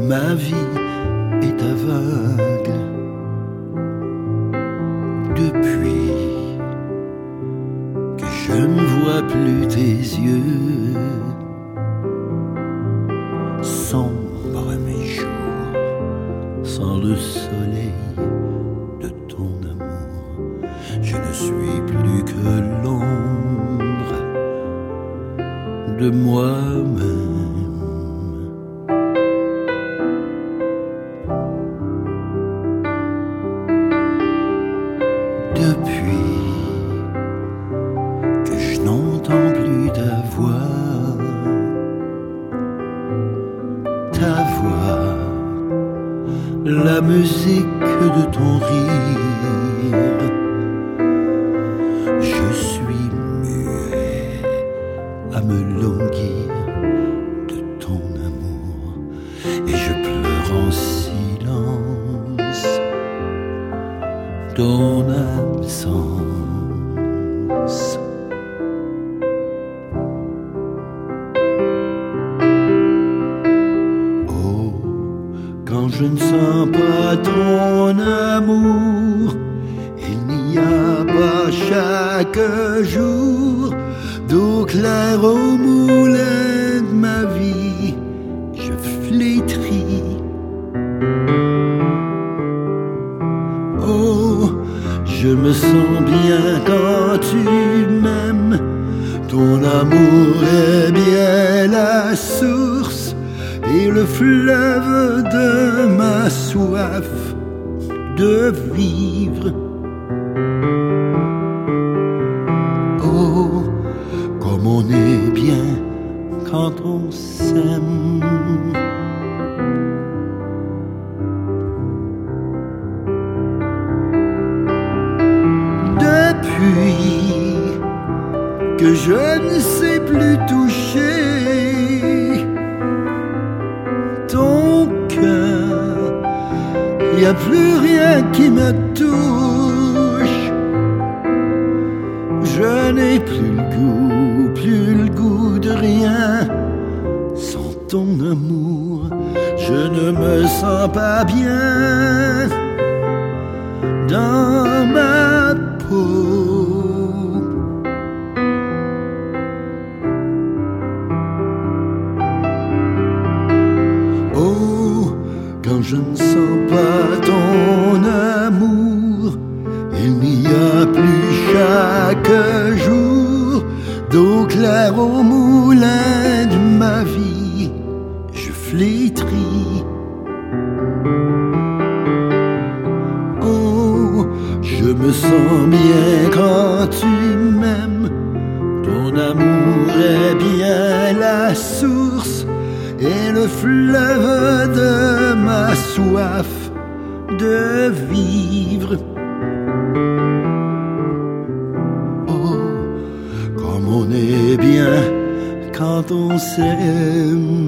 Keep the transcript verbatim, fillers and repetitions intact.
ma vie est aveugle depuis que je ne vois plus tes yeux. Sombre mes jours sans le soleil de ton amour. Je ne suis plus que l'ombre de moi-même. Depuis que je n'entends plus ta voix, ta voix, la musique de ton rire, je suis muet à me languir de ton amour et je pleure en silence ton absence. Oh, quand je ne sens pas ton amour, il n'y a pas chaque jour d'eau claire au moulin de ma vie, je flétris. Oh, je me sens bien quand tu m'aimes. Ton amour est bien la source et le fleuve de ma soif de vivre. Oh, comme on est bien quand on s'aime. Depuis que je ne sais plus toucher ton cœur, il n'y a plus rien qui me touche. Je n'ai plus le goût, plus le goût de rien. Sans ton amour, je ne me sens pas bien dans ma peau. Oh, quand je ne sens pas ton amour, il n'y a plus chaque jour d'eau claire au moulin de ma vie, je flétris. Oh, je me sens bien quand tu m'aimes. Ton amour est bien la source et le fleuve de ma soif de vivre. Oh, comme on est bien quand on s'aime.